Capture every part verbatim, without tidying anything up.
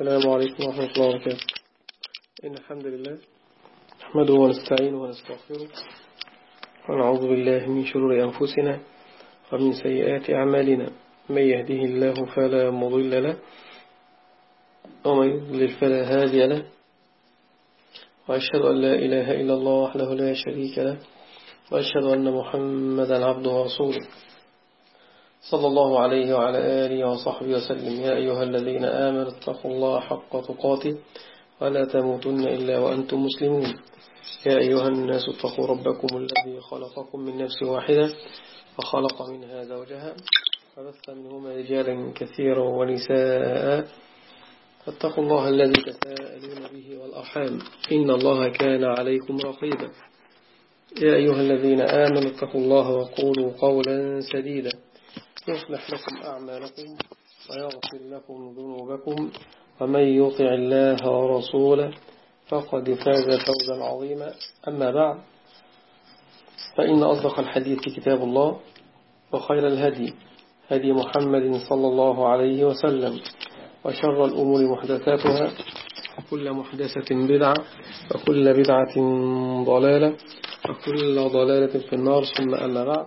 السلام عليكم ورحمة الله وبركاته. إن الحمد لله نحمده ونستعينه ونستغفره ونعوذ بالله من شرور أنفسنا ومن سيئات أعمالنا، من يهده الله فلا مضل له ومن يضلل فلا هادي له، وأشهد أن لا إله إلا الله وحده لا شريك له، وأشهد أن محمدا عبده ورسوله صلى الله عليه وعلى آله وصحبه وسلم. يا أيها الذين آمنوا اتقوا الله حق تقاته ولا تموتن إلا وأنتم مسلمون. يا أيها الناس اتقوا ربكم الذي خلقكم من نفس واحدة وخلق منها زوجها وبث منهما رجالا كثيرا ونساء، فاتقوا الله الذي تساءلون به والأرحام إن الله كان عليكم رقيبا. يا أيها الذين آمنوا اتقوا الله وقولوا قولا سديدا يصلح لكم أعمالكم ويغفر لكم ذنوبكم، ومن يطع الله ورسوله فقد فاز فوزا عظيما. أما بعد، فإن أصدق الحديث كتاب الله، وخير الهدي هدي محمد صلى الله عليه وسلم، وشر الأمور محدثاتها، وكل محدثة بدعة، وكل بدعة ضلالة، وكل ضلالة في النار. ثم أما بعد،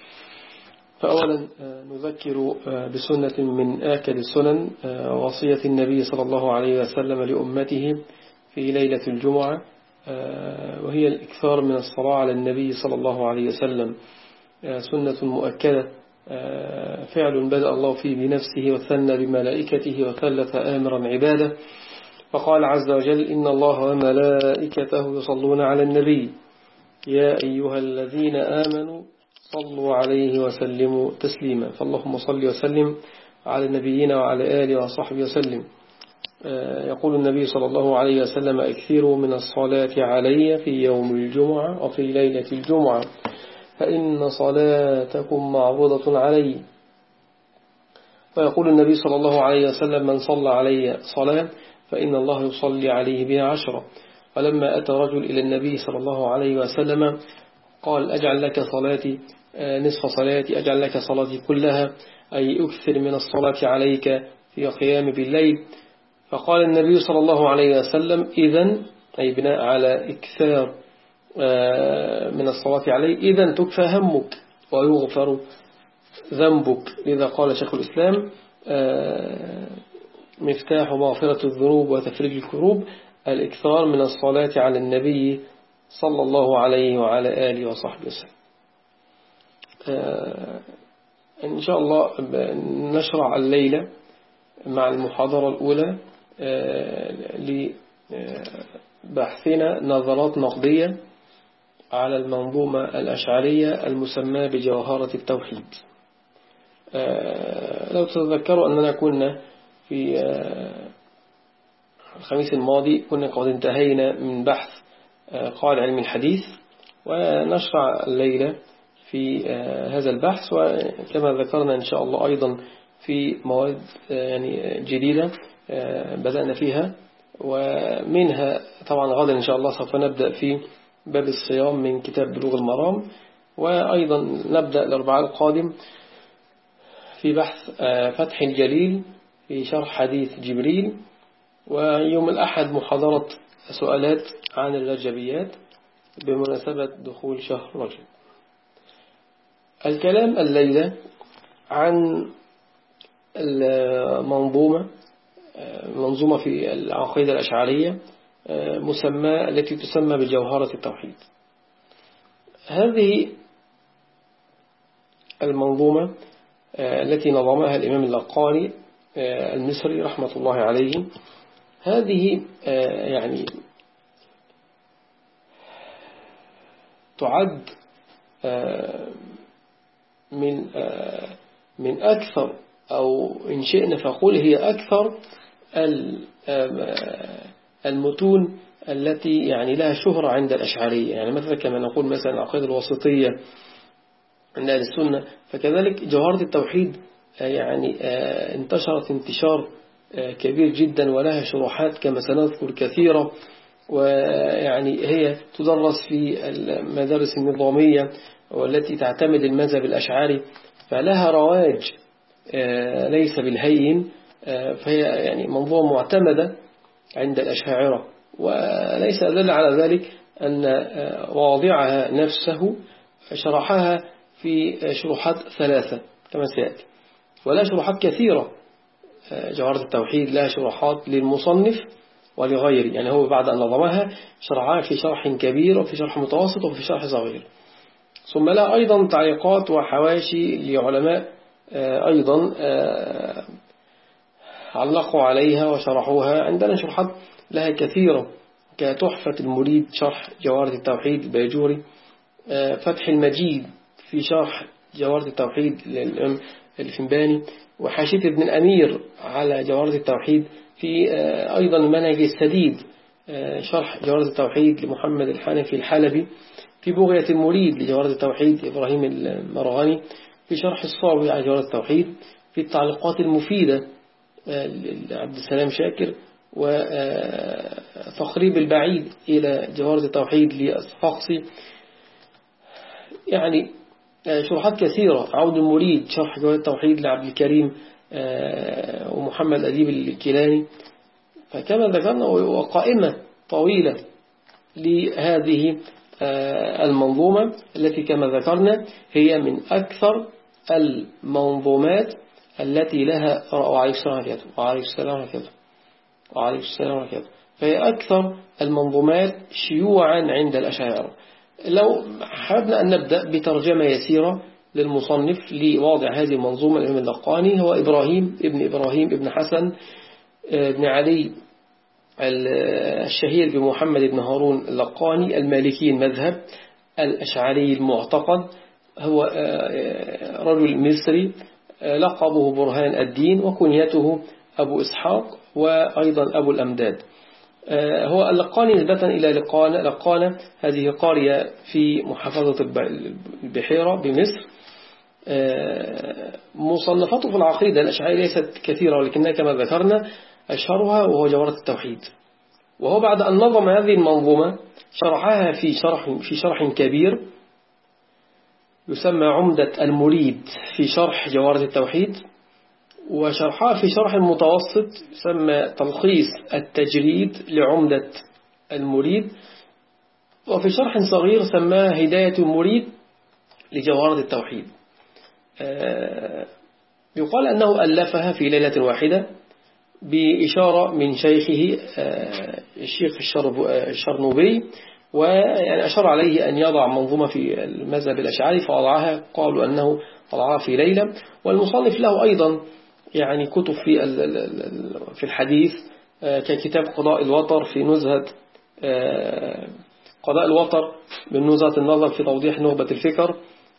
فأولا نذكر بسنة من آكد السنن، وصية النبي صلى الله عليه وسلم لأمته في ليلة الجمعة، وهي الإكثار من الصلاة على النبي صلى الله عليه وسلم. سنة مؤكدة، فعل بدأ الله فيه بنفسه وثنى بملائكته وثلث آمرا عباده، فقال عز وجل: إن الله وملائكته يصلون على النبي يا أيها الذين آمنوا صلوا عليه وسلموا تسليما. فاللهم صل وسلم على نبينا وعلى آله وصحبه وسلم. يقول النبي صلى الله عليه وسلم: اكثروا من الصلاة علي في يوم الجمعة وفي ليلة الجمعة، فإن صلاتكم معروضة علي. ويقول النبي صلى الله عليه وسلم: من صلى علي صلاة فإن الله يصلي عليه بها عشرة. ولما أتى رجل إلى النبي صلى الله عليه وسلم قال: أجعل لك صلاتي نصف صلاتي، أجعل لك صلاتي كلها، أي أكثر من الصلاة عليك في قيام بالليل. فقال النبي صلى الله عليه وسلم: إذن، أي بناء على إكثار من الصلاة عليه، إذن تكفى همك ويغفر ذنبك. لذا قال شيخ الإسلام: مفتاح مغفرة الذنوب وتفريج الكروب الإكثار من الصلاة على النبي صلى الله عليه وعلى آله وصحبه وسلم. إن شاء الله نشرع الليلة مع المحاضرة الأولى لبحثنا نظرات نقدية على المنظومة الأشعرية المسمى بجوهرة التوحيد. لو تتذكروا أننا كنا في الخميس الماضي كنا قد انتهينا من بحث قواعد علم الحديث، ونشرع الليلة في هذا البحث، وكما ذكرنا إن شاء الله أيضا في مواد يعني جديدة بدأنا فيها، ومنها طبعا غدا إن شاء الله سوف نبدأ في باب الصيام من كتاب بلوغ المرام، وأيضا نبدأ الأربعاء القادم في بحث فتح الجليل في شرح حديث جبريل، ويوم الأحد محاضرة سؤالات عن الرجبيات بمناسبة دخول شهر رجب. الكلام الليلة عن المنظومة منظومة في العقيدة الأشعرية مسمى التي تسمى بجوهرة التوحيد. هذه المنظومة التي نظمها الإمام اللقاني المصري رحمة الله عليه، هذه يعني تعد من من أكثر، أو إن شئنا فقول هي أكثر المتون التي يعني لها شهرة عند الأشعرية. يعني مثلا كما نقول مثلا العقيدة الوسطية عند أهل السنة، فكذلك جوهرة التوحيد يعني انتشرت انتشار كبير جدا، ولها شروحات كما سنذكر كثيرة، ويعني هي تدرس في المدارس النظامية والتي تعتمد المذهب الأشعري، فلها رواج ليس بالهين فهي يعني منظومة معتمدة عند الأشاعرة، وليس أدل على ذلك أن واضعها نفسه شرحها في شروحات ثلاثة كما سيأتي، ولا شروحات كثيرة. جوهرة التوحيد لها شروحات للمصنف ولغيره، يعني هو بعد أن نظمها شرحها في شرح كبير وفي شرح متوسط وفي شرح صغير. ثم لها أيضا تعليقات وحواشي لعلماء أيضا علقوا عليها وشرحوها. عندنا شروحات لها كثيرة كتحفة المريد شرح جوهرة التوحيد البيجوري، فتح المجيد في شرح جوهرة التوحيد للإمام الفنباني، وحاشية ابن الأمير على جوهرة التوحيد، في أيضا المنهج السديد شرح جوهرة التوحيد لمحمد الحنفي الحلبي، في بغية المريد لجوهرة التوحيد إبراهيم المرغني، في شرح الصاوي على جوهرة التوحيد، في التعليقات المفيدة لعبد السلام شاكر، وتقريب البعيد إلى جوهرة التوحيد للصفاقسي. يعني شروحات كثيرة. عود المريد شرح جوهرة التوحيد لعبد الكريم ومحمد أديب الكيلاني. فكما ذكرنا وقائمة طويلة لهذه المنظومة التي كما ذكرنا هي من أكثر المنظومات التي لها وعليه السلام عليكم وعليه السلام عليكم وعليه السلام عليكم فهي أكثر المنظومات شيوعا عند الأشاعرة. لو حابنا أن نبدأ بترجمة يسيرة للمصنف لواضع هذه المنظومة الإمام اللقاني، هو إبراهيم ابن إبراهيم ابن حسن ابن علي الشهير بمحمد بن هارون اللقاني، المالكي المذهب، الأشعري المعتقد. هو رجل مصري، لقبه برهان الدين، وكنيته أبو إسحاق، وأيضا أبو الأمداد. هو اللقاني نسبة إلى لقانة. لقانة هذه قرية في محافظة البحيرة بمصر. مصنفاته في العقيدة الأشعرية ليست كثيرة، ولكنها كما ذكرنا أشهرها وهو جوهرة التوحيد. وهو بعد أن نظم هذه المنظومة شرحها في شرح في شرح كبير يسمى عمدة المريد في شرح جوهرة التوحيد، وشرحها في شرح متوسط يسمى تلخيص التجريد لعمدة المريد، وفي شرح صغير سماه هداية المريد لجوهرة التوحيد. يقال أنه ألفها في ليلة واحدة بإشارة من شيخه الشيخ الشرنوبي، ويعني أشار عليه أن يضع منظومة في المذهب الأشعري فوضعها، قالوا أنه وضعها في ليلة. والمصنف له أيضا يعني كتب في في الحديث ككتاب قضاء الوطر في نزهة قضاء الوطر من نزهة النظر في توضيح نخبة الفكر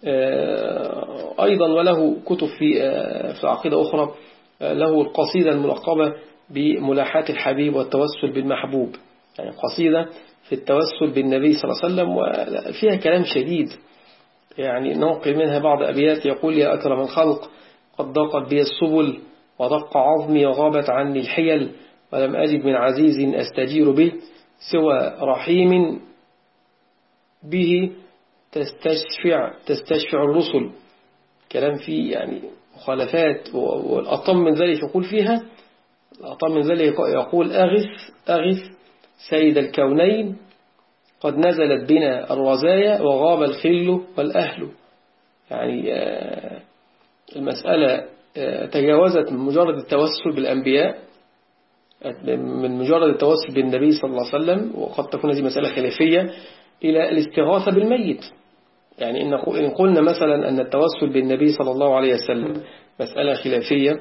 أيضا. وله كتب في في عقيدة أخرى، له القصيدة الملقبة بملاحات الحبيب والتوسل بالمحبوب، يعني قصيدة في التوسل بالنبي صلى الله عليه وسلم، وفيها كلام شديد. يعني ننقل منها بعض أبيات يقول: يا أكرم الخلق قد ضاقت بي السبل ودق عظمي وغابت عني الحيل، ولم أجد من عزيز أستجير به سوى رحيم به تستشفع تستشفع الرسل. كلام فيه يعني مخالفات. والأطم من ذلك يقول فيها الأطم من ذلك يقول: أغث أغث سيد الكونين قد نزلت بنا الرزايا وغاب الخل والأهل. يعني المسألة تجاوزت من مجرد التوسل بالأنبياء، من مجرد التوسل بالنبي صلى الله عليه وسلم، وقد تكون هذه مسألة خلافية، إلى الاستغاثة بالميت. يعني إن قلنا مثلا أن التوسل بالنبي صلى الله عليه وسلم مسألة خلافية،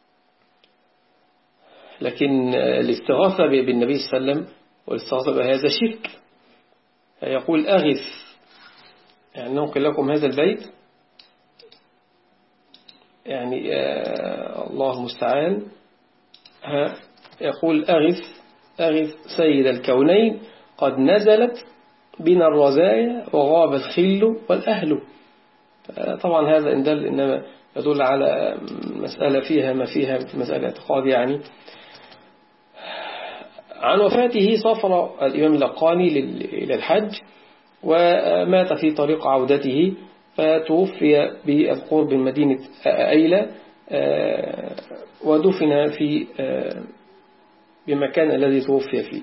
لكن الاستغاثة بالنبي صلى الله عليه وسلم والاستغاثة بهذا شرك. يقول: أغث، يعني ننقل لكم هذا البيت، يعني آه الله المستعان. يقول: أغث أغث سيد الكونين قد نزلت بنا الرزايا وغاب الخل والأهل. طبعا هذا إن دل إنما يدل على مسألة فيها ما فيها في مسألة اعتقاد. يعني عن وفاته سافر الإمام اللقاني إلى الحج، ومات في طريق عودته، فتوفي بالقرب من مدينة أيلة ودفن في بمكان الذي توفي فيه.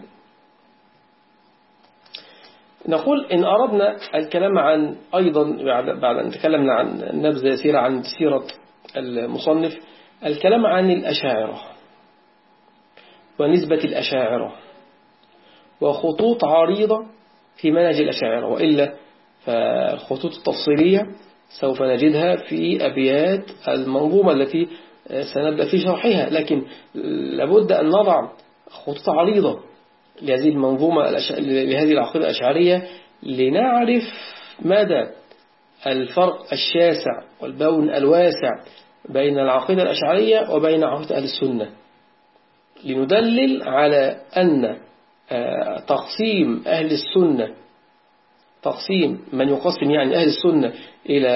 نقول إن أردنا الكلام عن أيضا بعد أن تكلمنا عن نبذة يسيرة عن سيرة المصنف، الكلام عن الأشاعرة ونسبة الأشاعرة وخطوط عريضة في منهج الأشاعرة، وإلا فالخطوط التفصيلية سوف نجدها في أبيات المنظومة التي سنبدأ في شرحها، لكن لابد أن نضع خطوط عريضة لهذه المنظومة لهذه العقيدة الأشعرية لنعرف مدى الفرق الشاسع والبون الواسع بين العقيدة الأشعرية وبين عقيدة أهل السنة، لندلل على أن تقسيم أهل السنة تقسيم من يقسم يعني أهل السنة إلى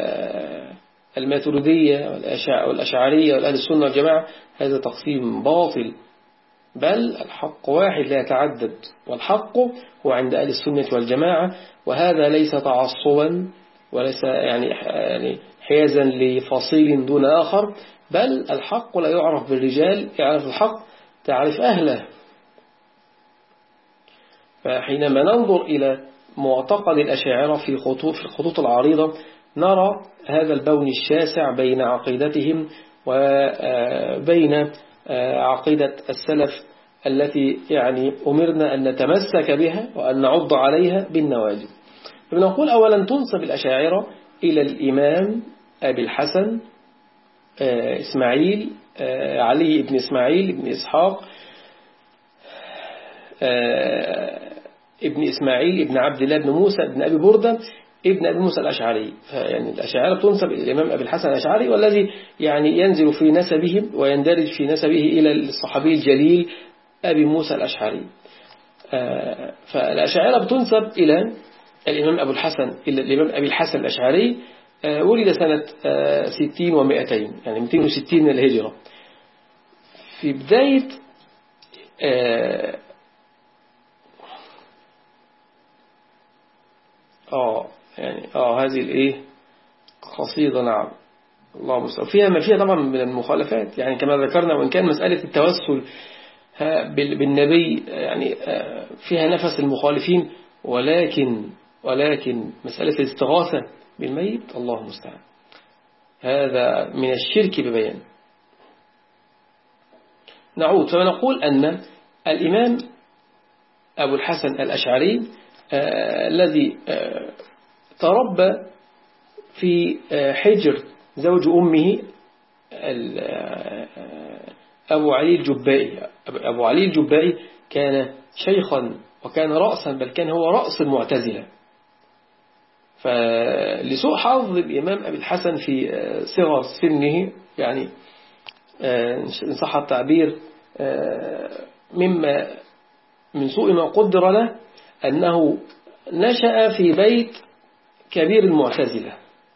الماتريدية والأشعرية والأهل السنة والجماعة هذا تقسيم باطل، بل الحق واحد لا يتعدد، والحق هو عند أهل السنة والجماعة، وهذا ليس تعصبا وليس يعني حيازا لفصيل دون آخر، بل الحق لا يعرف بالرجال، يعرف الحق تعرف أهله. فحينما ننظر إلى معتقد الأشاعرة في خطوط في الخطوط العريضة نرى هذا البون الشاسع بين عقيدتهم وبين عقيدة السلف التي يعني أمرنا أن نتمسك بها وأن نعض عليها بالنواجذ. فنقول أولا تنسب الأشاعرة إلى الإمام أبي الحسن إسماعيل علي بن إسماعيل بن إسحاق ابن إسماعيل ابن عبد الله بن موسى ابن أبي بردة ابن أبي موسى الأشعري. يعني الأشاعرة تنسب إلى الإمام أبي الحسن الأشعري، والذي يعني ينزل في نسبهم ويندرج في نسبه إلى الصحابي الجليل أبي موسى الأشعري. فالأشاعرة بتنسب إلى الإمام أبو الحسن إلى الإمام أبي الحسن الأشعري، ولد سنة ستين ومئتين يعني مئتين وستين من الهجرة. في بداية آه يعني آه هذه الإيه قصيدة نعم الله مستعان فيها ما فيها طبعا من المخالفات، يعني كما ذكرنا، وإن كان مسألة التوسل بالنبي يعني فيها نفس المخالفين، ولكن ولكن مسألة الاستغاثة بالميت الله المستعان هذا من الشرك ببيان. نعود فنقول أن الإمام أبو الحسن الأشعري آه الذي آه تربى في آه حجر زوج أمه أبو علي الجبائي. أبو علي الجبائي كان شيخا وكان رأسا، بل كان هو رأس المعتزلة. فلسوء حظ الإمام أبي الحسن في صغر سنه، يعني إن صح التعبير مما من سوء ما قدر له أنه نشأ في بيت كبير المعتزلة،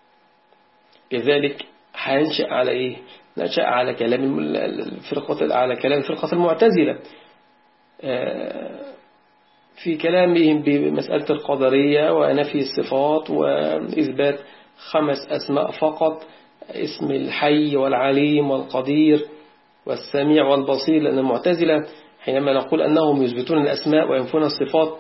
لذلك هينشأ على إيه؟ نشأ على كلام الفرقة على كلام فرقة المعتزلة في كلامهم بمسألة القدرية ونفي الصفات وإثبات خمس أسماء فقط، اسم الحي والعليم والقدير والسميع والبصير. لأن المعتزلة حينما نقول أنهم يثبتون الأسماء وينفون الصفات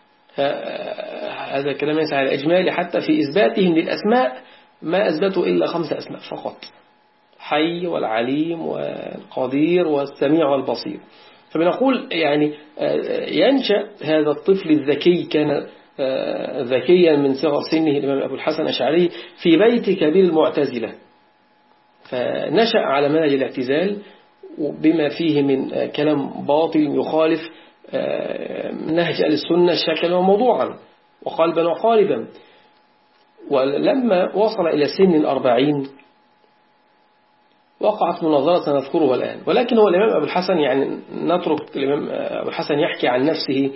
هذا كلام يسعى على الإجمال، حتى في إثباتهم للأسماء ما أثبتوا إلا خمس أسماء فقط، حي والعليم والقدير والسميع والبصير. فبنقول يعني ينشأ هذا الطفل الذكي، كان ذكيا من صغر سنه الإمام أبو الحسن الأشعري في بيت كبير المعتزلة، فنشأ على منهج الاعتزال بما فيه من كلام باطل يخالف نهج أهل السنة شكلا وموضوعا وقلبا وقالبا. ولما وصل إلى سن الأربعين وقعت مناظرة نذكرها الآن، ولكن هو الإمام أبو الحسن يعني نترك الإمام أبو الحسن يحكي عن نفسه.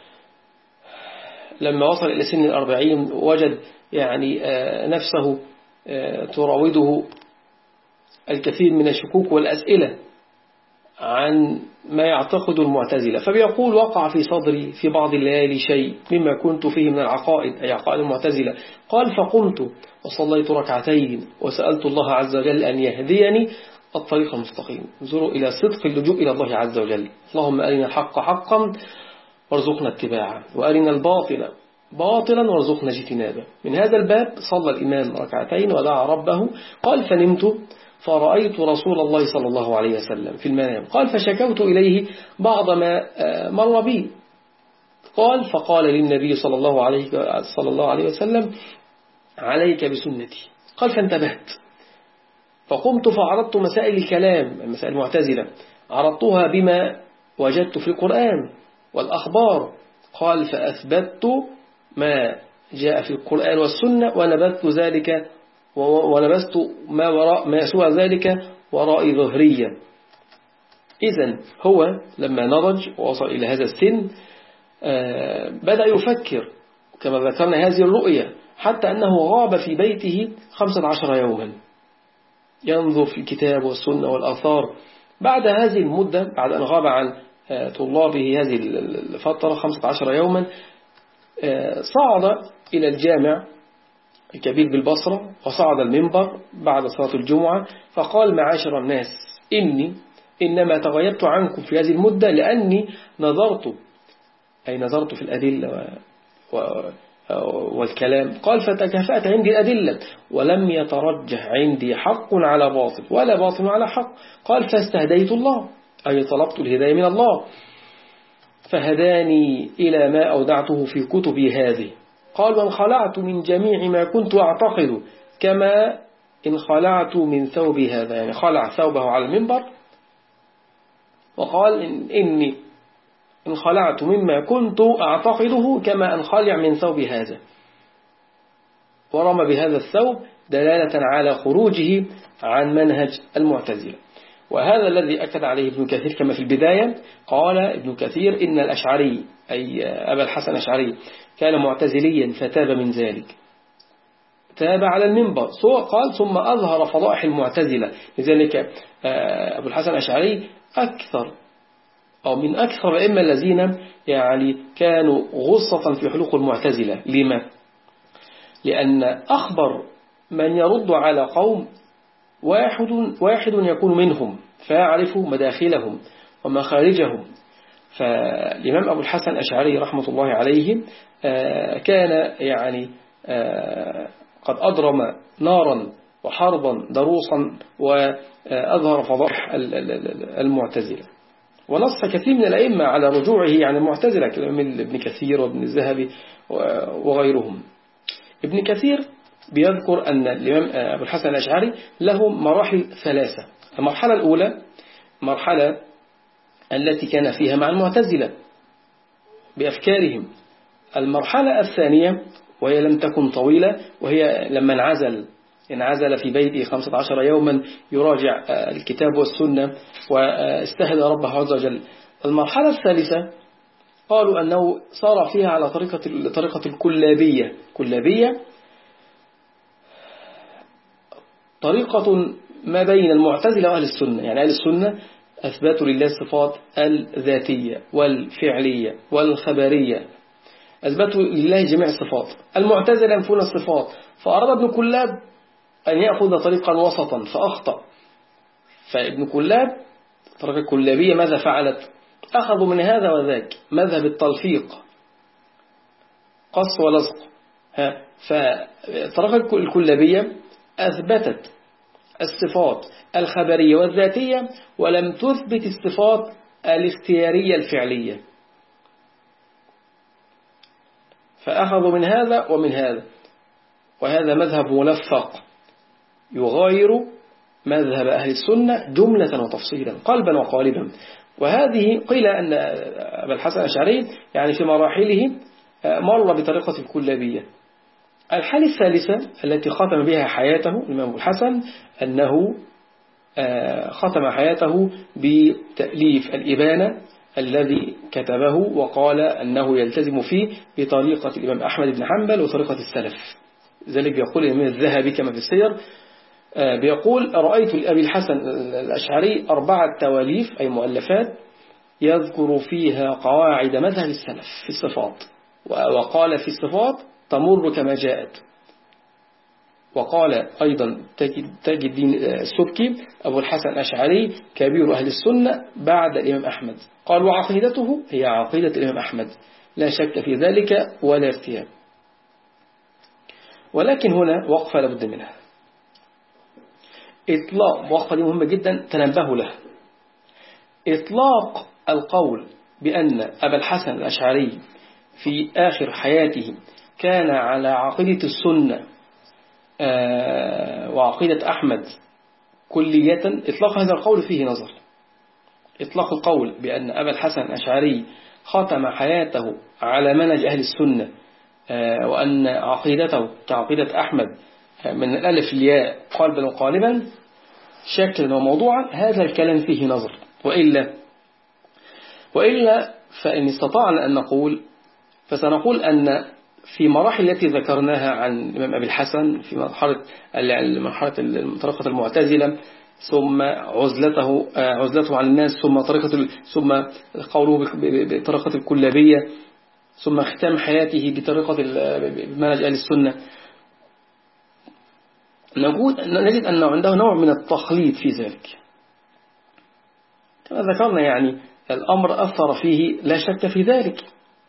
لما وصل إلى سن الأربعين وجد يعني نفسه تراوده الكثير من الشكوك والأسئلة عن ما يعتقد المعتزلة، فبيقول وقع في صدري في بعض الليالي شيء مما كنت فيه من العقائد أي عقائد المعتزلة. قال فقمت وصليت ركعتين وسألت الله عز وجل أن يهديني الطريق المستقيم. انظروا إلى صدق اللجوء إلى الله عز وجل. اللهم أرنا الحق حقا وارزقنا اتباعه، وأرنا الباطل باطلا وارزقنا اجتنابه. من هذا الباب صلى الإمام ركعتين ودعا ربه. قال فنمت فرأيت رسول الله صلى الله عليه وسلم في المنام. قال فشكوت إليه بعض ما مر بي. قال فقال للنبي صلى الله عليه صلى الله عليه وسلم عليك بسنتي. قال فانتبهت فقمت فعرضت مسائل الكلام المسائل المعتزلة، عرضتها بما وجدت في القرآن والأخبار. قال فأثبتت ما جاء في القرآن والسنة ونبذت ذلك ولبست ما وراء ما سوى ذلك وراء ظهرية. إذن هو لما نضج ووصل إلى هذا السن بدأ يفكر كما ذكرنا هذه الرؤية، حتى أنه غاب في بيته خمسة عشر يوما ينظر في الكتاب والسنة والآثار. بعد هذه المدة، بعد أن غاب عن طلابه هذه الفترة خمسة عشر يوما، صعد إلى الجامع الكبير بالبصرة وصعد المنبر بعد صلاة الجمعة فقال معاشر الناس إني إنما تغيبت عنكم في هذه المدة لأني نظرت أي نظرت في الأدلة والكلام. قال فتكافأت عندي الأدلة ولم يترجح عندي حق على باطل ولا باطل على حق. قال فاستهديت الله أي طلبت الهداية من الله فهداني إلى ما أودعته في كتبي هذه. قال وانخلعت من جميع ما كنت أعتقد كما انخلعت من ثوبي هذا، يعني خلع ثوبه على المنبر وقال إن إني انخلعت مما كنت أعتقده كما انخلع من ثوبي هذا، ورمى بهذا الثوب دلالة على خروجه عن منهج المعتزلة. وهذا الذي أكد عليه ابن كثير كما في البداية. قال ابن كثير إن الأشعري أي أبا الحسن الأشعري كان معتزليا فتاب من ذلك، تاب على المنبر. قال ثم أظهر فضائح المعتزلة. لذلك أبو الحسن الأشعري أكثر أو من أكثر الأئمة الذين يعني كانوا غصة في حلوق المعتزلة. لما؟ لأن أخبر من يرد على قوم واحد واحد يكون منهم فيعرف مداخلهم ومخارجهم. فالإمام أبو الحسن الأشعري رحمة الله عليه كان يعني قد أضرم نارا وحربا ضروسا وأظهر فضائح المعتزلة، ونص كثير من الأئمة على رجوعه عن المعتزلة كالإمام ابن كثير وابن الذهبي وغيرهم. ابن كثير بيذكر أن الإمام أبو الحسن الأشعري له مراحل ثلاثة. المرحلة الأولى مرحلة التي كان فيها مع المعتزلة بأفكارهم. المرحلة الثانية وهي لم تكن طويلة، وهي لما انعزل انعزل في بيته خمسة عشر يوما يراجع الكتاب والسنة واستهدى ربه عز وجل. المرحلة الثالثة قالوا أنه صار فيها على طريقة طريقة الكلابية. كلابية طريقة ما بين المعتزلة وأهل السنة. يعني أهل السنة أثبتوا لله الصفات الذاتية والفعلية والخبرية، أثبتوا لله جميع الصفات. المعتزلة ينفون الصفات، فأراد ابن كلاب أن يأخذ طريقا وسطا فأخطأ. فابن كلاب طريقة الكلابية ماذا فعلت؟ أخذوا من هذا وذاك مذهب التلفيق قص ولصق. فطريقة الكلابية أثبتت الصفات الخبرية والذاتية ولم تثبت الصفات الاختيارية الفعلية، فأخذوا من هذا ومن هذا، وهذا مذهب ملفق يغاير مذهب أهل السنة جملة وتفصيلا قلبا وقالبا. وهذه قيل أن أبا الحسن الأشعري يعني في مراحله مر بطريقة الكلابية. الحالة الثالثة التي ختم بها حياته الإمام الحسن أنه ختم حياته بتأليف الإبانة الذي كتبه وقال أنه يلتزم فيه بطريقة الإمام أحمد بن حنبل وطريقة السلف. ذلك يقول الإمام الذهبي كما في السير بيقول رأيت لأبي الحسن الأشعري أربعة تواليف أي مؤلفات يذكر فيها قواعد مذهب السلف في الصفات، وقال في الصفات تمر كما جاءت. وقال أيضا تاج الدين السبكي أبو الحسن الأشعري كبير أهل السنة بعد الإمام أحمد، قال وعقيدته هي عقيدة الإمام أحمد لا شك في ذلك ولا ارتياب. ولكن هنا وقفة لابد منها، إطلاق وقفة دي مهمة جدا تنبهوا لها. إطلاق القول بأن أبا الحسن الأشعري في آخر حياته كان على عقيدة السنة وعقيدة أحمد كلية، إطلاق هذا القول فيه نظر. إطلاق القول بأن أبا الحسن الأشعري ختم حياته على منهج أهل السنة وأن عقيدته كعقيدة أحمد من الألف الياء قلبا وقالبا شكلا وموضوعا، هذا الكلام فيه نظر. وإلا وإلا فإن استطعنا أن نقول فسنقول أن في مراحل التي ذكرناها عن الإمام أبي الحسن في مرحلة مرحلة طريقة المعتزلة، ثم عزلته عزلته عن الناس، ثم طريقة ثم قوله بطريقة الكلابية، ثم ختام حياته بطريقة منهج أهل السنة، نجد أن عنده نوع من التخليط في ذلك كما ذكرنا. يعني الأمر أثر فيه لا شك في ذلك،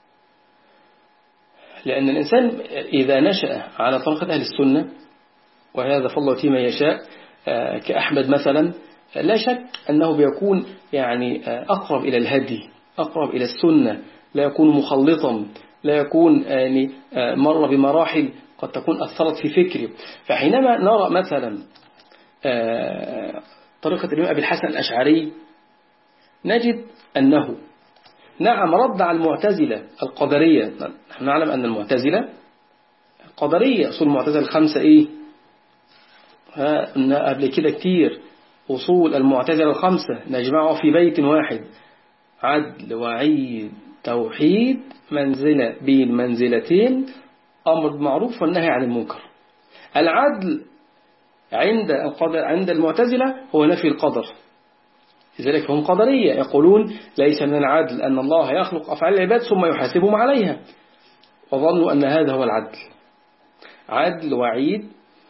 لأن الإنسان إذا نشأ على طريقة أهل السنة، وهذا فالله فيما يشاء كأحمد مثلا، لا شك أنه بيكون يعني أقرب إلى الهدي، أقرب إلى السنة، لا يكون مخلطا، لا يكون يعني مر بمراحل قد تكون أثرت في فكره. فحينما نرى مثلا طريقة الإمام أبي الحسن الأشعري نجد أنه نعم رد على المعتزلة القدرية. نحن نعلم أن المعتزلة قدرية، أصول المعتزلة الخمسة إيه؟ ها قبل كده كتير، أصول المعتزلة الخمسة نجمعها في بيت واحد: عدل وعيد توحيد منزلة بين منزلتين، أمر بالمعروف والنهي عن المنكر. العدل عند عند المعتزلة هو نفي القدر، لذلك هم قدرية، يقولون ليس من العدل أن الله يخلق أفعال العباد ثم يحاسبهم عليها، وظنوا أن هذا هو العدل. عدل وعيد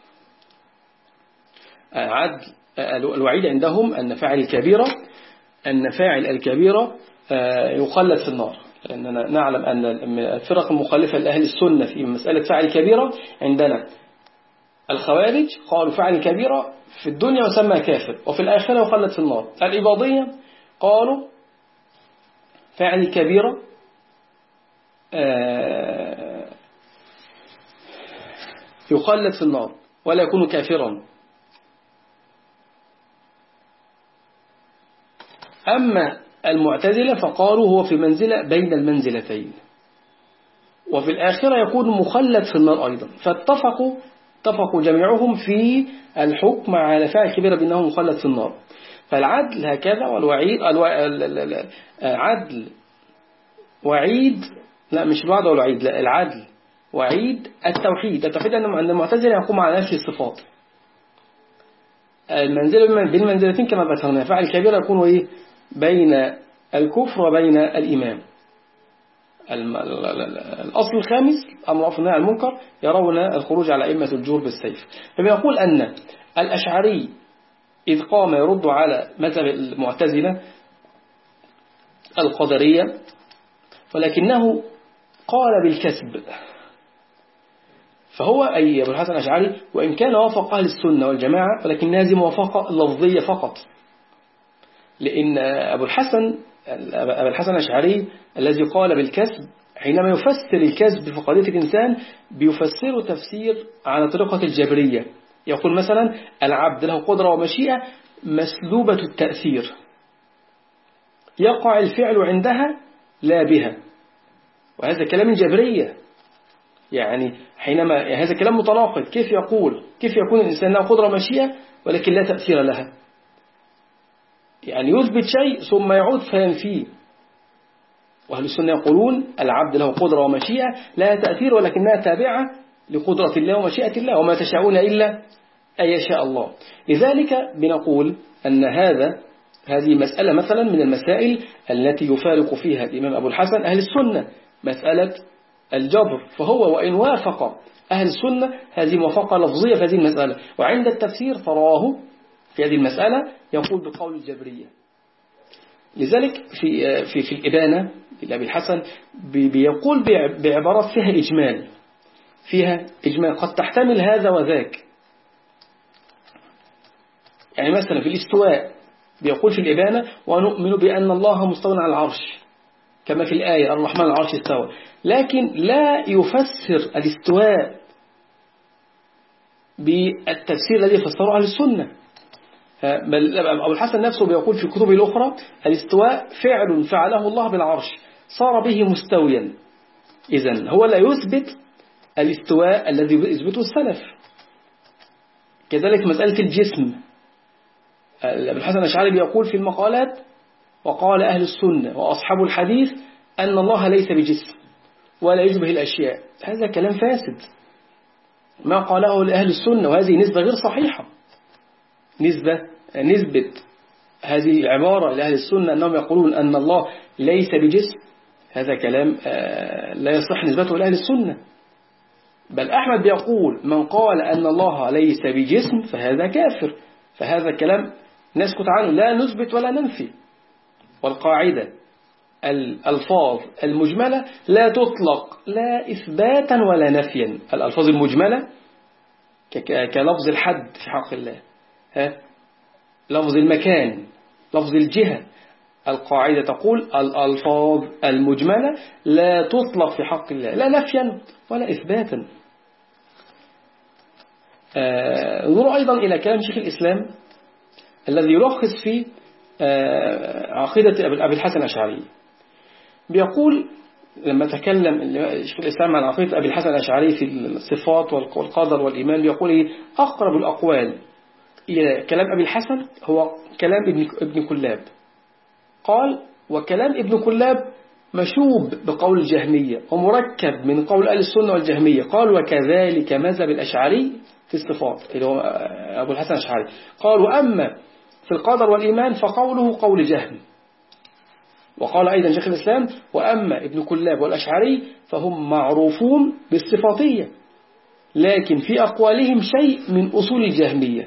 عدل الوعيد عندهم أن فاعل الكبيرة أن فاعل الكبيرة يخلد في النار، لأننا نعلم أن الفرق المخالفة لأهل السنة في مسألة فاعل الكبيرة عندنا الخوارج قالوا فاعل الكبيرة في الدنيا يسمى كافر وفي الآخرة يخلد في النار. الإباضية قالوا فاعل الكبيرة يخلد في النار ولا يكون كافرا. أما المعتزلة فقالوا هو في منزلة بين المنزلتين وفي الآخرة يكون مخلد في النار أيضا. فاتفقوا اتفقوا جميعهم في الحكم على فاعل كبيرة بأنه مخلد في النار. فالعدل هكذا، والوعيد عدل وعيد، لا مش الوعد والوعيد، لا العدل وعيد التوحيد. التوحيد أن المعتزلة يقوم على نفي الصفات. المنزلة بين المنزلتين كما ذكرنا، فاعل كبيرة يكون إيه؟ بين الكفر وبين الإيمان. الأصل الخامس أمر بالمعروف والنهي عن المنكر، يرون الخروج على أئمة الجور بالسيف. فبيقول أن الأشعري إذ قام يرد على مذهب المعتزلة القدرية، ولكنه قال بالكسب، فهو أي أبو الحسن الأشعري وإن كان وافق أهل السنة والجماعة ولكن هذه موافقة لفظية فقط، لأن أبو الحسن أبو الحسن الأشعري الذي قال بالكسب حينما يفسر الكسب في قضية الإنسان بيفسره تفسير على طريقة الجبرية. يقول مثلا العبد له قدرة ومشيئة مسلوبة التأثير، يقع الفعل عندها لا بها، وهذا كلام الجبرية. يعني حينما هذا كلام متناقض، كيف يقول كيف يكون الإنسان له قدرة ومشيئة ولكن لا تأثير لها؟ يعني يثبت شيء ثم يعود فينفيه. وأهل السنة يقولون العبد له قدرة ومشيئة لا تأثير ولكنها تابعة لقدرة الله ومشيئة الله، وما تشاءون إلا أن يشاء الله. لذلك بنقول أن هذا هذه مسألة مثلا من المسائل التي يفارق فيها الإمام أبو الحسن أهل السنة، مسألة الجبر، فهو وإن وافق أهل السنة هذه موافقة لفظية في هذه المسألة، وعند التفسير تراه في هذه المسألة يقول بقول الجبرية. لذلك في في في الإبانة لأبي الحسن بيقول بعبارات فيها إجمال، فيها إجمال قد تحتمل هذا وذاك. يعني مثلا في الاستواء بيقول في الإبانة ونؤمن بأن الله مستوى على العرش كما في الآية الرحمن العرش استوى، لكن لا يفسر الاستواء بالتفسير الذي فسره أهل السنة. بل أبو الحسن نفسه بيقول في كتبه الأخرى الاستواء فعل فعله الله بالعرش صار به مستويا. إذن هو لا يثبت الاستواء الذي يثبته السلف. كذلك مسألة الجسم، أبو الحسن الأشعري بيقول في المقالات وقال أهل السنة وأصحاب الحديث أن الله ليس بجسم ولا يشبه الأشياء. هذا كلام فاسد ما قاله لأهل السنة، وهذه نسبة غير صحيحة. نسبة نسبة هذه العبارة لأهل السنة أنهم يقولون أن الله ليس بجسم، هذا كلام لا يصح نسبته لأهل السنة. بل أحمد بيقول من قال أن الله ليس بجسم فهذا كافر، فهذا كلام نسكت عنه لا نثبت ولا ننفي. والقاعدة الألفاظ المجملة لا تطلق لا إثباتا ولا نفيا. الألفاظ المجملة كلفظ الحد في حق الله، ها؟ لفظ المكان، لفظ الجهة. القاعدة تقول الألفاظ المجملة لا تطلق في حق الله لا نفيا ولا إثباتا. آه نظر أيضا إلى كلام شيخ الإسلام الذي يلخص في آه عقيدة أبي الحسن الأشعري. بيقول لما تكلم شيخ الإسلام عن عقيدة أبي الحسن الأشعري في الصفات والقدر والإيمان، بيقول إيه؟ أقرب الأقوال إلى كلام أبي الحسن هو كلام ابن ابن كلاب. قال وكلام ابن كلاب مشوب بقول الجهمية ومركب من قول أهل السنة والجهمية. قال وكذلك مذهب الأشعري في الصفات اللي هو أبو الحسن الأشعري. قال وأما في القدر والإيمان فقوله قول جهم. وقال أيضا شيخ الإسلام وأما ابن كلاب والأشعري فهم معروفون بالصفاتية لكن في أقوالهم شيء من أصول الجهمية.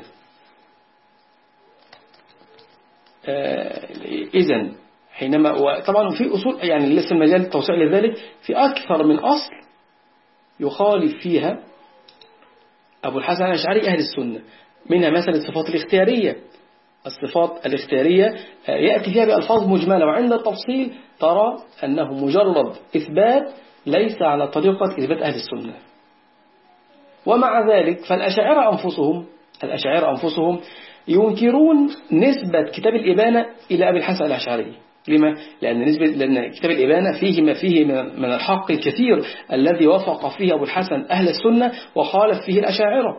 آه إذن حينما وطبعا في أصول يعني لسه المجال التوسع لذلك في أكثر من أصل يخالف فيها أبو الحسن الأشعري أهل السنة، منها مثلا الصفات الاختيارية. الصفات الاختيارية يأتي فيها بألفاظ مجملة، وعند التفصيل ترى أنه مجرد إثبات ليس على طريقة إثبات أهل السنة. ومع ذلك فالأشاعرة أنفسهم الأشاعرة أنفسهم ينكرون نسبة كتاب الإبانة إلى أبي الحسن الأشعري. لما؟ لأن نسبة لأن كتاب الإبانة فيه ما فيه من الحق الكثير الذي وافق فيه أبو الحسن أهل السنة وخالف فيه الأشاعرة.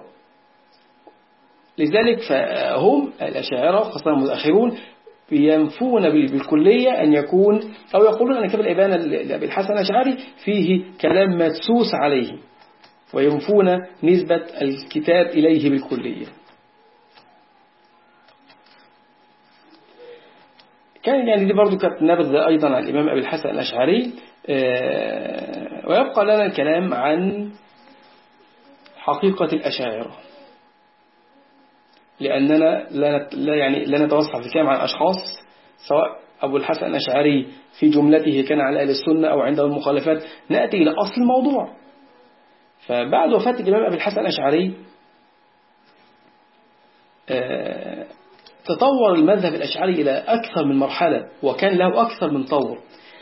لذلك فهم الأشاعرة خاصة المتأخرون ينفون بالكلية أن يكون أو يقولون أن كتاب الإبانة لأبي الحسن الأشعري فيه كلام مدسوس عليه، وينفون نسبة الكتاب إليه بالكلية. كان يعني دي برضو كانت نبذة أيضا عن الإمام أبي الحسن الأشعري. ويبقى لنا الكلام عن حقيقة الأشاعرة، لأننا لا يعني لا نتوسع في الكلام عن أشخاص، سواء أبو الحسن الأشعري في جملته كان على أهل السنة أو عنده المخالفات. نأتي إلى أصل الموضوع. فبعد وفاة الإمام أبي الحسن الأشعري تطور المذهب الأشعري إلى أكثر من مرحلة، وكان له أكثر من طور،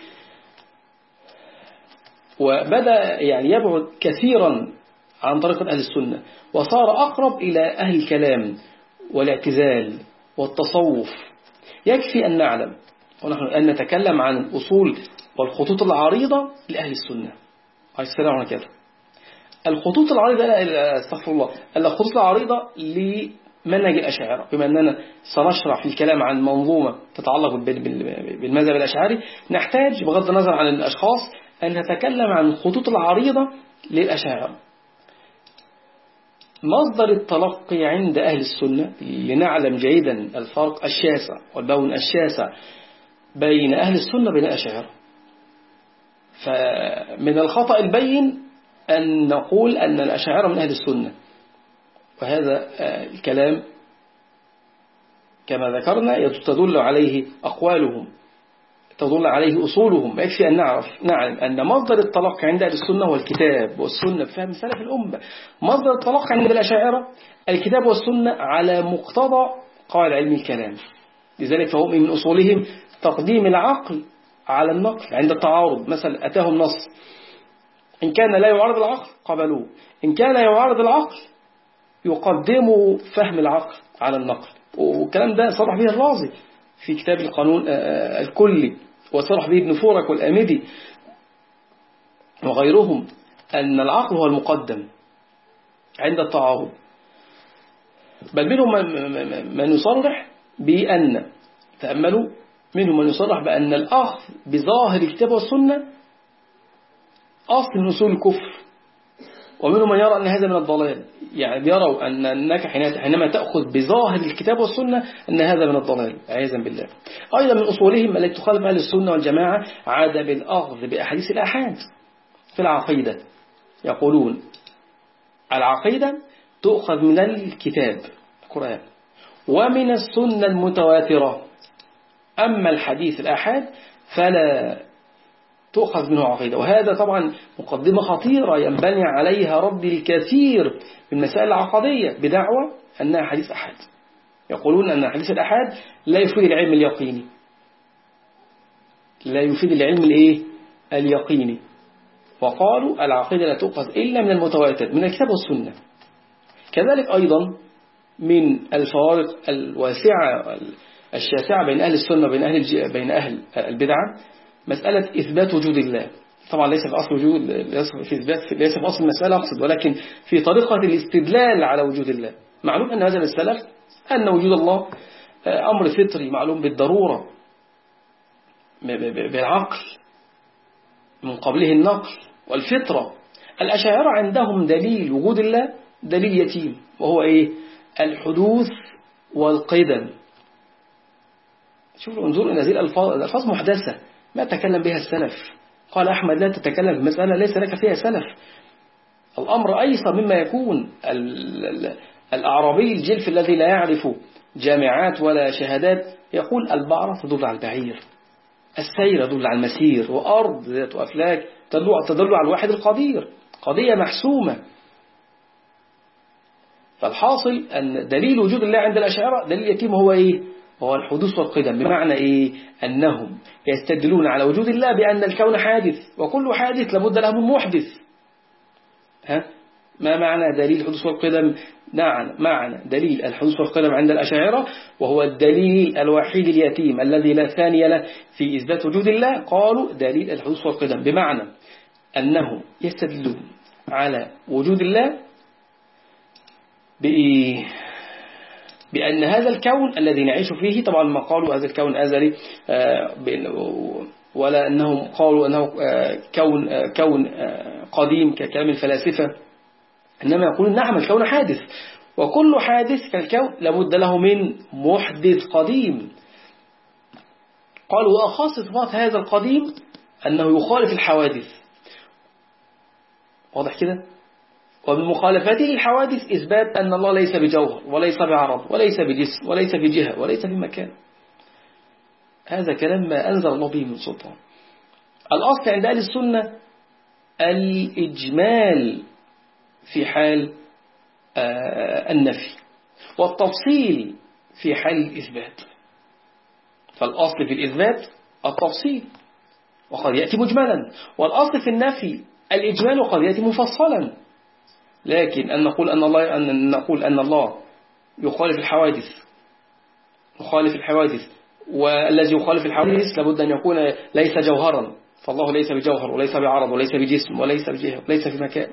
وبدأ يعني يبعد كثيرا عن طريقة أهل السنة، وصار أقرب إلى أهل الكلام والاعتزال والتصوف. يكفي أن نعلم ونحن أن نتكلم عن الأصول والخطوط العريضة لأهل السنة. السلام كده الخطوط العريضة استغفر الله الخطوط العريضة لمنهج الأشاعرة. بما أننا سنشرح في الكلام عن منظومة تتعلق بالمذهب الأشعري، نحتاج بغض النظر عن الأشخاص أن نتكلم عن الخطوط العريضة للأشاعرة. مصدر التلقي عند أهل السنة لنعلم جيدا الفرق الشاسع والبون الشاسع بين أهل السنة وبين الأشاعرة. فمن الخطأ البين أن نقول أن الأشاعرة من أهل السنة، وهذا الكلام كما ذكرنا تدل عليه أقوالهم، تدل عليه أصولهم. يكفي أن نعرف نعلم أن مصدر التلقي عند أهل السنة هو الكتاب والسنة بفهم سلف الأمة. مصدر التلقي عند الأشاعرة الكتاب والسنة على مقتضى قواعد علم الكلام، لذلك فهم من أصولهم تقديم العقل على النقل عند التعارض. مثلا أتاهم نص، إن كان لا يعارض العقل قبلوه، إن كان يعارض العقل يقدموا فهم العقل على النقل. والكلام ده صرح به الرازي في كتاب القانون الكلي، وصرح به ابن فورك والآمدي وغيرهم، أن العقل هو المقدم عند التعارض. بل منهم من يصرح بأن تأملوا منهم من يصرح بأن الأخذ بظاهر الكتاب والسنة أصل من أصول الكفر، ومنهم من يرى أن هذا من الضلال. يعني يروا أن أنك حينما تأخذ بظاهر الكتاب والسنة أن هذا من الضلال عياذا بالله. أيضا من أصولهم التي تخالف أهل السنة والجماعة عدم الأخذ بأحاديث الآحاد في العقيدة. يقولون العقيدة تؤخذ من الكتاب القرآن ومن السنة المتواترة، أما الحديث الآحاد فلا تؤخذ منه عقيدة. وهذا طبعا مقدمة خطيرة ينبني عليها رد الكثير من مسائل العقدية بدعوة أنها حديث أحاد. يقولون أن حديث الأحاد لا يفيد العلم اليقيني، لا يفيد العلم الإيه؟ اليقيني. وقالوا العقيدة لا تؤخذ إلا من المتواتر من الكتاب والسنة. كذلك أيضا من الفوارق الواسعة الشاسعة بين أهل السنة وبين أهل بين أهل البدعة مسألة إثبات وجود الله. طبعا ليس في أصل وجود، ليس في إثبات، ليس في أصل المسألة أقصد، ولكن في طريقة الاستدلال على وجود الله. معلوم أن هذا السلف أن وجود الله أمر فطري معلوم بالضرورة بالعقل من قبله النقل والفطرة. الأشاعرة عندهم دليل وجود الله دليل يتيم، وهو إيه؟ الحدوث والقدم. شوفوا انظروا إلى هذه الألفاظ، الألفاظ محدثة ما تكلم بها السلف. قال أحمد لا تتكلم بمسألة ليس لك فيها سلف. الأمر أيسر مما يكون. الأعرابي الجلف الذي لا يعرف جامعات ولا شهادات يقول البعرة تدل على البعير، السير تدل على المسير، وأرض ذات أفلاك تدل على الواحد القدير، قضية محسومة. فالحاصل أن دليل وجود الله عند الأشاعرة دليل يتيم، هو إيه؟ هو الحدوث والقدم. بمعنى إيه؟ أنهم يستدلون على وجود الله بأن الكون حادث، وكل حادث لابد له من محدث. ها؟ ما معنى دليل الحدوث والقدم؟ نعم معنى دليل الحدوث والقدم عند الأشاعرة وهو الدليل الوحيد اليتيم الذي لا ثاني له في إثبات وجود الله. قالوا دليل الحدوث والقدم بمعنى أنهم يستدلون على وجود الله بإيه؟ بأن هذا الكون الذي نعيش فيه، طبعا ما قالوا هذا الكون أزلي، ولا أنهم قالوا أنه كون كون قديم ككلام الفلاسفة، إنما يقولون نعم الكون حادث، وكل حادث كالكون لابد له من محدث قديم. قالوا وأخص صفات هذا القديم أنه يخالف الحوادث. واضح كده؟ ومن مخالفته للحوادث إثبات أن الله ليس بجوهر وليس بعرض وليس بجسم وليس بجهة وليس بمكان. هذا كلام ما أنزل الله به من سلطان. الأصل عند أهل السنة الإجمال في حال النفي والتفصيل في حال الإثبات. فالأصل في الإثبات التفصيل وقد يأتي مجملا، والأصل في النفي الإجمال وقد يأتي مفصلا. لكن أن نقول أن الله أن نقول أن الله يخالف الحوادث يخالف الحوادث والذي يخالف الحوادث لابد أن يكون ليس جوهرا، فالله ليس بجوهر وليس بعرض وليس بجسم وليس بجهة وليس في مكان.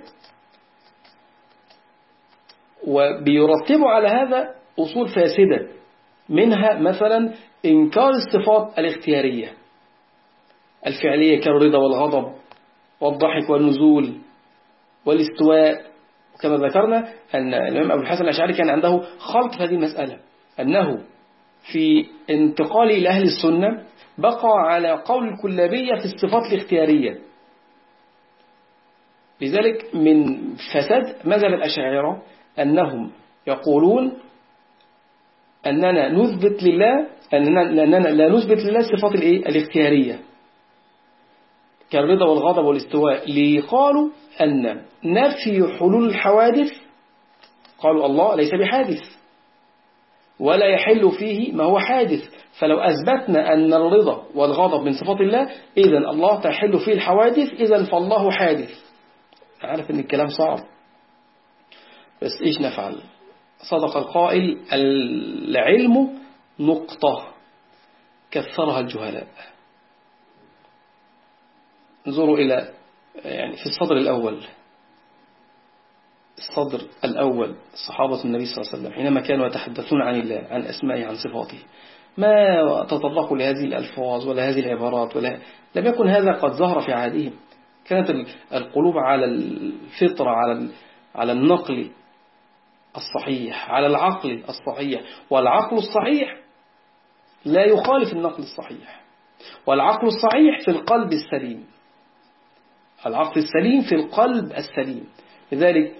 وبيرتبوا على هذا أصول فاسدة، منها مثلا إنكار الصفات الاختيارية الفعلية كالرضا والغضب والضحك والنزول والاستواء كما ذكرنا أن الإمام أبو الحسن الأشعري كان عنده خلط في هذه المسألة، أنه في انتقاله إلى أهل السنة بقى على قول الكلابية في الصفات الاختيارية. لذلك من فساد مذهب الأشاعرة أنهم يقولون أننا نثبت لله أننا, أننا لا نثبت لله الصفات الاختيارية كالرضا والغضب والاستواء، لقالوا أن نفي حلول الحوادث، قالوا الله ليس بحادث ولا يحل فيه ما هو حادث، فلو أثبتنا أن الرضا والغضب من صفات الله إذن الله تحل فيه الحوادث، إذن فالله حادث. عارف أن الكلام صعب، بس إيش نفعل؟ صدق القائل العلم نقطة كثرها الجهلاء. انظروا إلى يعني في الصدر الأول الصدر الأول صحابة النبي صلى الله عليه وسلم حينما كانوا يتحدثون عن الله، عن أسمائه، عن صفاته، ما تطرقوا لهذه الألفاظ ولا هذه العبارات، ولا لم يكن هذا قد ظهر في عهدهم. كانت القلوب على الفطرة، على على النقل الصحيح، على العقل الصحيح، والعقل الصحيح لا يخالف النقل الصحيح، والعقل الصحيح في القلب السليم، العقل السليم في القلب السليم. لذلك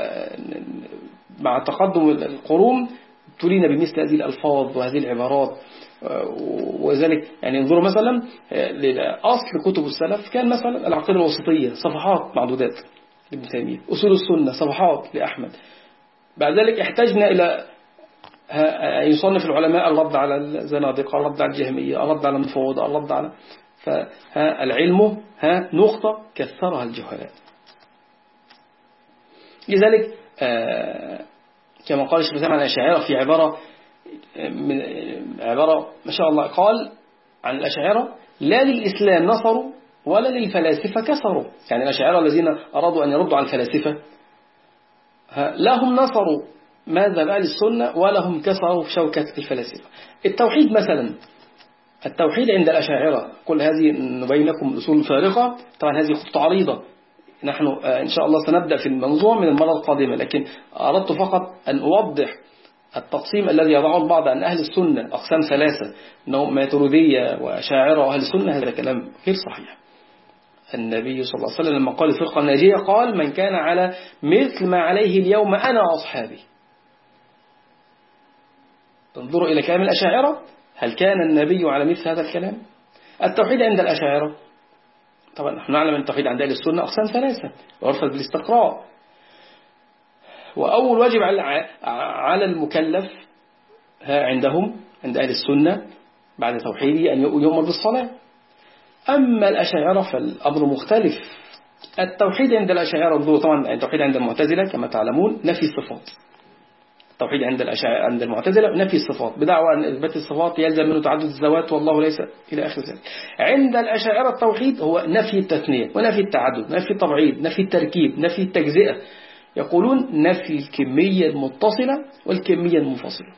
مع تقدم القرون ابتلينا بمثل هذه الألفاظ وهذه العبارات، وذلك يعني انظروا مثلا لأصل كتب السلف كان مثلا العقيدة الوسطية صفحات معدودات لابن تيمية، أصول السنة صفحات لأحمد. بعد ذلك احتجنا إلى يصنف العلماء الرد على الزنادقة، الرد على الجهمية، الرد على المفوضة، الرد على فالعلم ها نقطة كثرها الجهلاء. لذلك كما قال الشيخ عن الأشاعرة في عبارة من عبارة ما شاء الله، قال عن الأشاعرة لا للإسلام نصروا ولا للفلاسفة كسروا. يعني الأشاعرة الذين أرادوا أن يردوا على الفلاسفة لهم نصروا مذهب أهل السنة ولهم كسروا في شوكة الفلاسفة. التوحيد مثلا، التوحيد عند الأشاعرة كل هذه نبين لكم الأصول الفارقة، طبعا هذه خطة عريضة، نحن إن شاء الله سنبدأ في الموضوع من المرة القادمة، لكن أردت فقط أن أوضح التقسيم الذي يضعه البعض أن أهل السنة أقسام ثلاثة، أنهم ماتريدية وأشاعرة وأهل السنة، هذا كلام غير صحيح. النبي صلى الله عليه وسلم لما قال الفرقة الناجية قال من كان على مثل ما عليه اليوم أنا وأصحابي. انظروا إلى كلام الأشاعرة، هل كان النبي على مثل هذا الكلام؟ التوحيد عند الأشاعرة طبعا نحن نعلم أن التوحيد عند أهل السنة أقسام ثلاثة ويرفض بالاستقراء. وأول واجب على المكلف عندهم عند أهل السنة بعد توحيده أن يؤمر بالصلاة. أما الأشاعرة فالأمر مختلف. التوحيد عند الأشاعرة طبعا التوحيد عند المعتزلة كما تعلمون نفي الصفات. التوحيد عند الأشاعرة عند المعتزلة نفي الصفات بدعوى أن إثبات الصفات يلزم منه تعدد الذوات والله ليس إلى آخر ذلك. عند الأشاعرة التوحيد هو نفي التثنية ونفي التعدد، نفي التبعيض، نفي التركيب، نفي التجزئة. يقولون نفي الكمية المتصلة والكمية المنفصلة.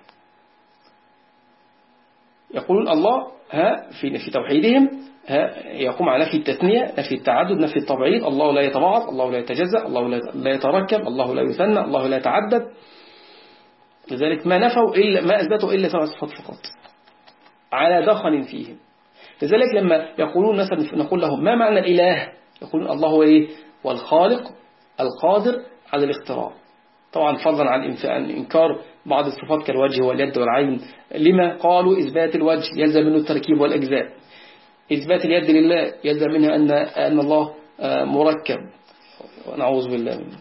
يقولون الله ها في في توحيدهم ها يقوم على نفي التثنية، نفي التعدد، نفي التبعيض، الله لا يتبعض، الله لا يتجزأ، الله لا يتركب، الله لا يثنى، الله لا يتعدد. لذلك ما نفوا إلا ما أثبتوا إلا ثلاث صفات فقط على دخن فيهم. لذلك لما يقولون مثلا نقول لهم ما معنى الإله، يقولون الله هو إيه؟ والخالق القادر على الاختراع. طبعا فضلا عن إنكار بعض الصفات كالوجه واليد والعين. لما قالوا إثبات الوجه يلزم منه التركيب والأجزاء، إثبات اليد لله يلزم منها أن أن الله مركب، ونعوذ بالله منه.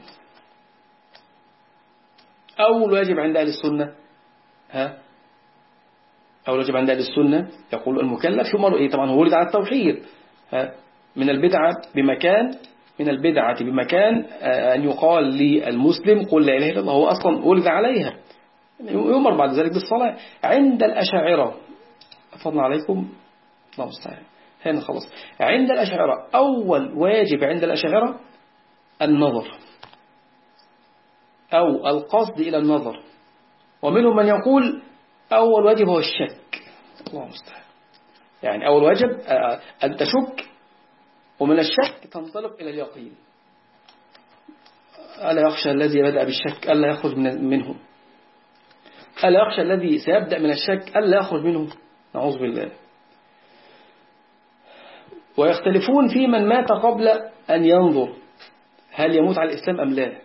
أول واجب عند أهل السنة ها أول واجب عند أهل السنة يقول المكلف يؤمر إيه؟ طبعا هو ولد على التوحيد. ها من البدعة بمكان من البدعة بمكان أن يقال للمسلم قل لا إله إلا الله، هو أصلا ولد عليها، يؤمر بعد ذلك بالصلاة. عند الأشاعرة فضلا عليكم الله مستعان هنا خلاص. عند الأشاعرة أول واجب عند الأشاعرة النظر أو القصد إلى النظر، ومنهم من يقول أول واجب هو الشك. الله مستعان. يعني أول واجب أن تشك ومن الشك تنطلق إلى اليقين. ألا يخشى الذي بدأ بالشك ألا يخرج منه؟ ألا يخشى الذي سيبدأ من الشك ألا يخرج منه؟ نعوذ بالله. ويختلفون في من مات قبل أن ينظر هل يموت على الإسلام أم لا.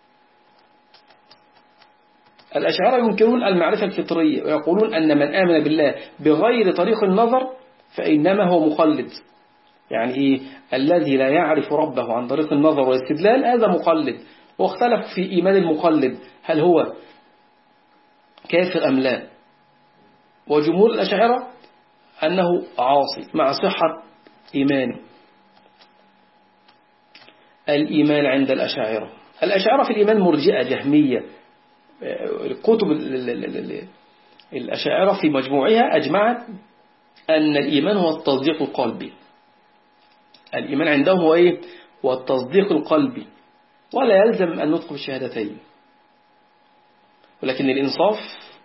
الأشاعرة ينكرون المعرفة الفطرية ويقولون أن من آمن بالله بغير طريق النظر فإنما هو مقلد. يعني إيه؟ الذي لا يعرف ربه عن طريق النظر والاستدلال هذا مقلد. واختلف في إيمان المقلد هل هو كافر أم لا. وجمهور الأشاعرة أنه عاصي مع صحة إيمانه. الإيمان عند الأشاعرة الأشاعرة في الإيمان مرجئة جهمية. كتب الأشاعرة في مجموعها أجمعت أن الإيمان هو التصديق القلبي. الإيمان عندهم هو إيه؟ هو التصديق القلبي ولا يلزم أن ندخل الشهادتين. ولكن الإنصاف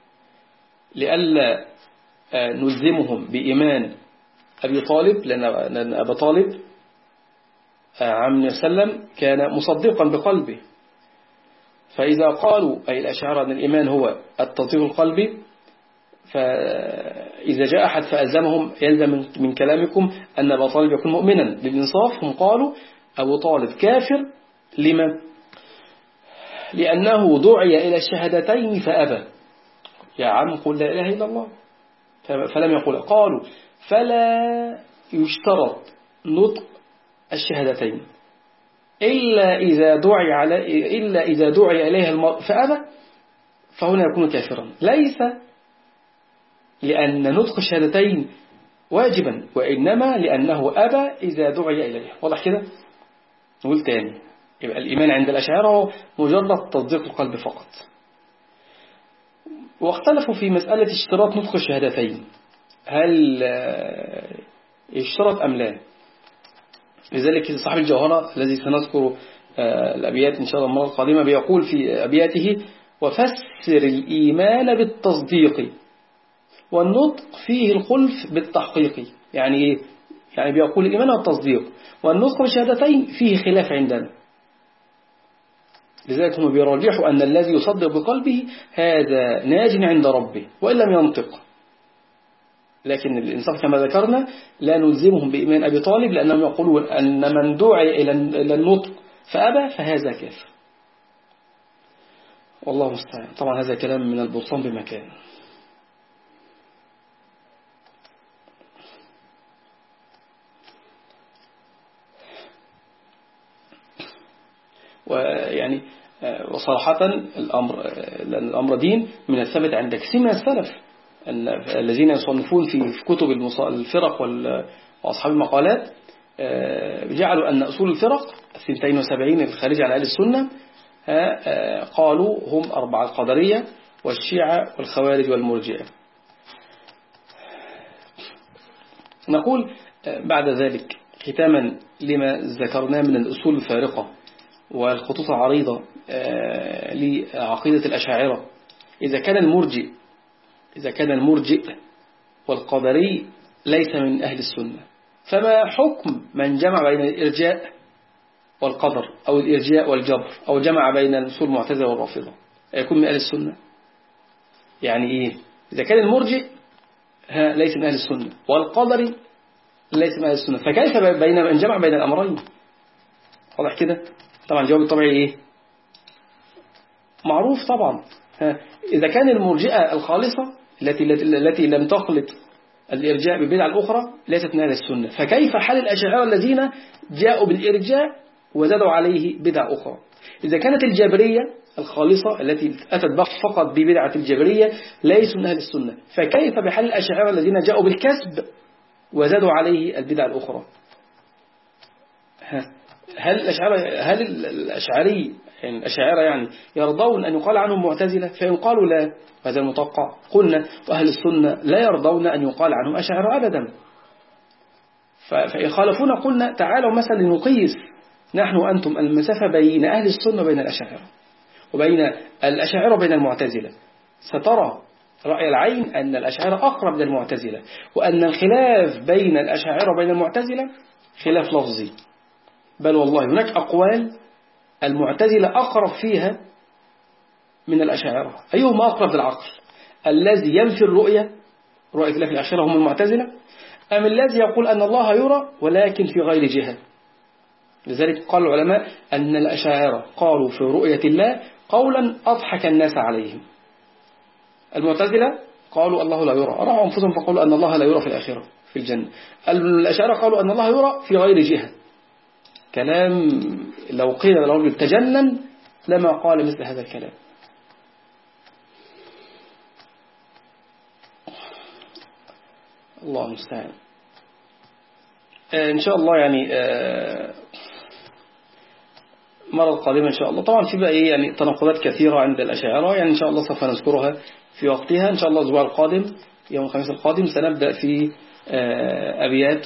لألا نلزمهم بإيمان أبي طالب لأن أبا طالب عم سلم كان مصدقا بقلبه. فإذا قالوا أي الأشاعرة أن الإيمان هو التصديق القلبي فإذا جاء أحد فألزمهم يلزم من كلامكم أن أبا طالب يكون مؤمنا. للإنصاف هم قالوا أبو طالب كافر. لما؟ لأنه دعي إلى الشهادتين فأبى. يا عم قل لا إله إلا الله فلم يقول. قالوا فلا يشترط نطق الشهادتين إلا إذا دعي على إلا إذا دعي إليها المرء فأبى فهنا يكون كافرا. ليس لأن نطق الشهادتين واجبا وإنما لأنه أبى إذا دعي إليها. واضح كده؟ نقول تاني. يبقى الإيمان عند الأشاعرة هو مجرد تصديق القلب فقط. واختلفوا في مسألة اشتراط نطق الشهادتين هل يشترط أم لا. لذلك صاحب الجوهرة الذي سنذكر الأبيات إن شاء الله المرة القادمة بيقول في أبياته وفسر الإيمان بالتصديق والنطق فيه الخلف بالتحقيق. يعني يعني بيقول الإيمان والتصديق والنطق بالشهادتين فيه خلاف عندنا. لذلك هم بيرجحوا أن الذي يصدق بقلبه هذا ناج عند ربه وإن لم ينطق. لكن الإنصاف كما ذكرنا لا نلزمهم بإيمان أبي طالب لأنهم يقولون أن من دعي إلى النطق فأبى فهذا كافر. والله مستعان. طبعا هذا كلام من البطلان بمكان. ويعني وصراحة الأمر لأن الأمر دين من الثبت عند كثير من السلف الذين يصنفون في كتب الفرق وأصحاب المقالات جعلوا أن أصول الفرق اثنتين وسبعين الخارج عن أهل السنة قالوا هم أربعة القدرية والشيعة والخوارج والمرجئة. نقول بعد ذلك ختاما لما ذكرناه من الأصول الفارقة والخطوط العريضة لعقيدة الأشاعرة. إذا كان المرجئ إذا كان المرجئ والقدري ليس من أهل السنة فما حكم من جمع بين الإرجاء والقدر أو الإرجاء والجبر أو جمع بين الأصول المعتزلة والرافضة يكون من أهل السنة؟ يعني إيه؟ إذا كان المرجئ ليس من أهل السنة والقدري ليس من أهل السنة فكيف بين من جمع بين الأمرين؟ واضح كده؟ طبعا الجواب الطبيعي إيه؟ معروف طبعا. إذا كان المرجئة الخالصة التي التي لم تخلط الإرجاء بالبدعة الأخرى ليست من أهل السنة فكيف حال الأشاعرة الذين جاءوا بالإرجاء وزادوا عليه بدعة أخرى؟ إذا كانت الجبرية الخالصة التي أتت فقط ببدعة الجبرية ليسوا من أهل السنة فكيف بحال الأشاعرة الذين جاءوا بالكسب وزادوا عليه البدعة الأخرى؟ هل الأشعري هل الأشعري يعني الأشاعرة يعني يرضون أن يقال عنهم معتزلة؟ فإن قالوا لا هذا المتوقع. قلنا وأهل السنة لا يرضون أن يقال عنهم أشاعرة أبدا. فإن خالفونا قلنا تعالوا مثلا لنقيس نحن وأنتم المسافة بين أهل السنة وبين الأشاعرة وبين الأشاعرة وبين المعتزلة سترى رأي العين أن الأشاعرة أقرب من المعتزلة وأن الخلاف بين الأشاعرة وبين المعتزلة خلاف لفظي بل والله هناك أقوال المعتزلة أقرب فيها من الأشاعرة. أيهما أقرب للعقل؟ الذي ينفي الرؤية رؤية الله في الآخرة هم المعتزلة، أم الذي يقول أن الله يرى ولكن في غير جهة؟ لذلك قال العلماء أن الأشاعرة قالوا في رؤية الله قولا أضحك الناس عليهم. المعتزلة قالوا الله لا يرى، رأوا أنفسهم فقالوا أن الله لا يرى في الآخرة في الجنة. الأشاعرة قالوا أن الله يرى في غير جهة. كلام لو قيل للرجل تجنن لما قال مثل هذا الكلام. الله المستعان. إن شاء الله يعني مرة قادمة إن شاء الله. طبعا في بقى إيه يعني تناقضات كثيرة عند الأشاعرة، يعني إن شاء الله سوف نذكرها في وقتها. إن شاء الله الأسبوع القادم يوم الخميس القادم سنبدأ في أبيات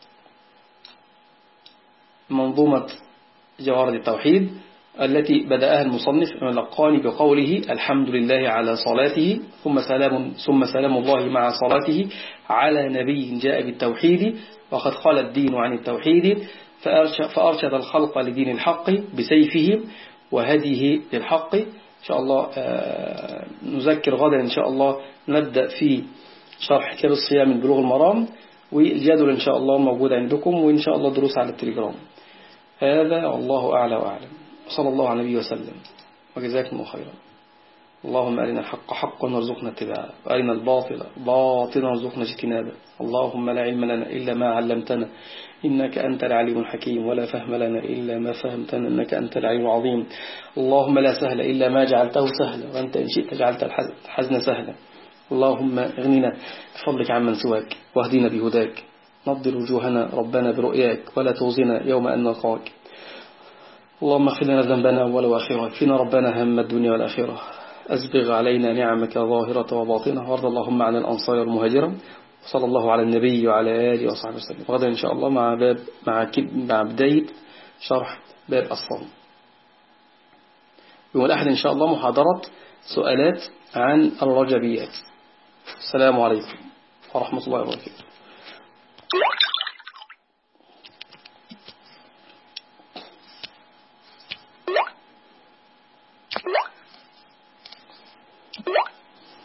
منظومة جواهر التوحيد التي بدأها المصنف ملقاني بقوله الحمد لله على صلاته ثم سلام ثم سلام الله مع صلاته على نبي جاء بالتوحيد وقد قال الدين عن التوحيد فأرشد الخلق لدين الحق بسيفه وهديه للحق. إن شاء الله نذكر غدا إن شاء الله نبدأ في شرح كتاب الصيام من بلوغ المرام، والجدول إن شاء الله موجود عندكم، وإن شاء الله دروس على التليجرام. هذا والله أعلى وأعلم، صلى الله على النبي وسلم، وجزاكم الله خيرا. اللهم أرنا الحق حقا وارزقنا اتباعه، وأرنا الباطل باطلا وارزقنا اجتنابه. اللهم لا علم لنا إلا ما علمتنا إنك أنت العليم الحكيم، ولا فهم لنا إلا ما فهمتنا إنك أنت العليم العظيم. اللهم لا سهل إلا ما جعلته سهلا، وأنت إن شئت جعلت الحزن سهلا. اللهم اغننا بفضلك عمن سواك، واهدنا بهداك، نضر وجوهنا ربنا برؤياك، ولا توزنا يوم أن نلقاك. اللهم اغفر لنا ذنبنا أول وآخرة، اكفنا ربنا هم الدنيا والآخرة، أسبغ علينا نعمك ظاهرة وباطنة، وارض اللهم عن الأنصار والمهاجرة. وصلى الله على النبي وعلى آله وصحبه وسلم. وغدا إن شاء الله مع باب مع مع بداية شرح باب الصوم. يوم الأحد إن شاء الله محاضرة سؤالات عن الرجبيات. السلام عليكم ورحمة الله وبركاته.